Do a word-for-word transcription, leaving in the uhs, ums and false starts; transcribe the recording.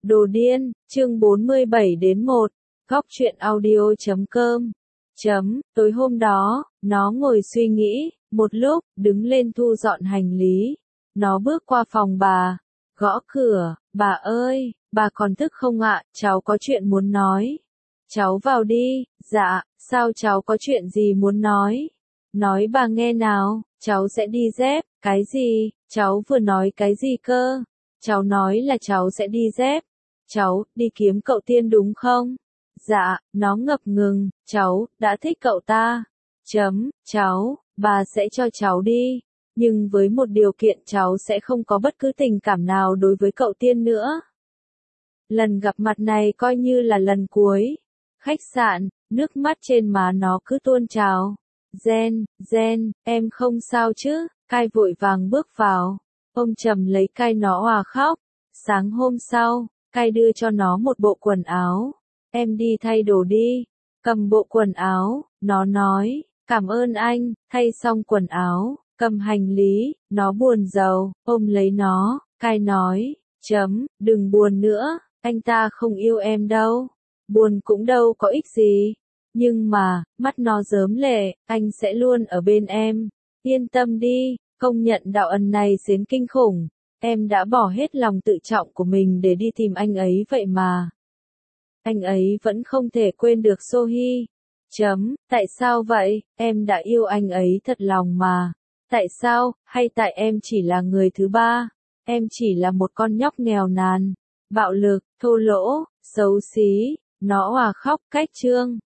Đồ điên, chương bốn mươi bảy đến một, góc truyện audio chấm com. Chấm, tối hôm đó, nó ngồi suy nghĩ, một lúc, đứng lên thu dọn hành lý. Nó bước qua phòng bà, gõ cửa, bà ơi, bà còn thức không ạ, cháu có chuyện muốn nói. Cháu vào đi, dạ, sao cháu có chuyện gì muốn nói? Nói bà nghe nào, cháu sẽ đi dép, cái gì, cháu vừa nói cái gì cơ? Cháu nói là cháu sẽ đi dép. Cháu, đi kiếm cậu Tiên đúng không? Dạ, nó ngập ngừng, cháu, đã thích cậu ta. Chấm, cháu, bà sẽ cho cháu đi. Nhưng với một điều kiện cháu sẽ không có bất cứ tình cảm nào đối với cậu Tiên nữa. Lần gặp mặt này coi như là lần cuối. Khách sạn, nước mắt trên má nó cứ tuôn trào. Gen, Gen, em không sao chứ? Cai vội vàng bước vào. Ông Trầm lấy Cai nó òa khóc. Sáng hôm sau, Cai đưa cho nó một bộ quần áo. Em đi thay đồ đi. Cầm bộ quần áo, nó nói, cảm ơn anh, thay xong quần áo, cầm hành lý, nó buồn rầu, ôm lấy nó, Cai nói, chấm, đừng buồn nữa, anh ta không yêu em đâu. Buồn cũng đâu có ích gì. Nhưng mà, mắt nó rớm lệ, anh sẽ luôn ở bên em. Yên tâm đi, công nhận đạo ân này xến kinh khủng. Em đã bỏ hết lòng tự trọng của mình để đi tìm anh ấy vậy mà. Anh ấy vẫn không thể quên được Sohee. Chấm, tại sao vậy? Em đã yêu anh ấy thật lòng mà. Tại sao? Hay tại em chỉ là người thứ ba? Em chỉ là một con nhóc nghèo nàn, bạo lực, thô lỗ, xấu xí. Nó òa khóc cách trương.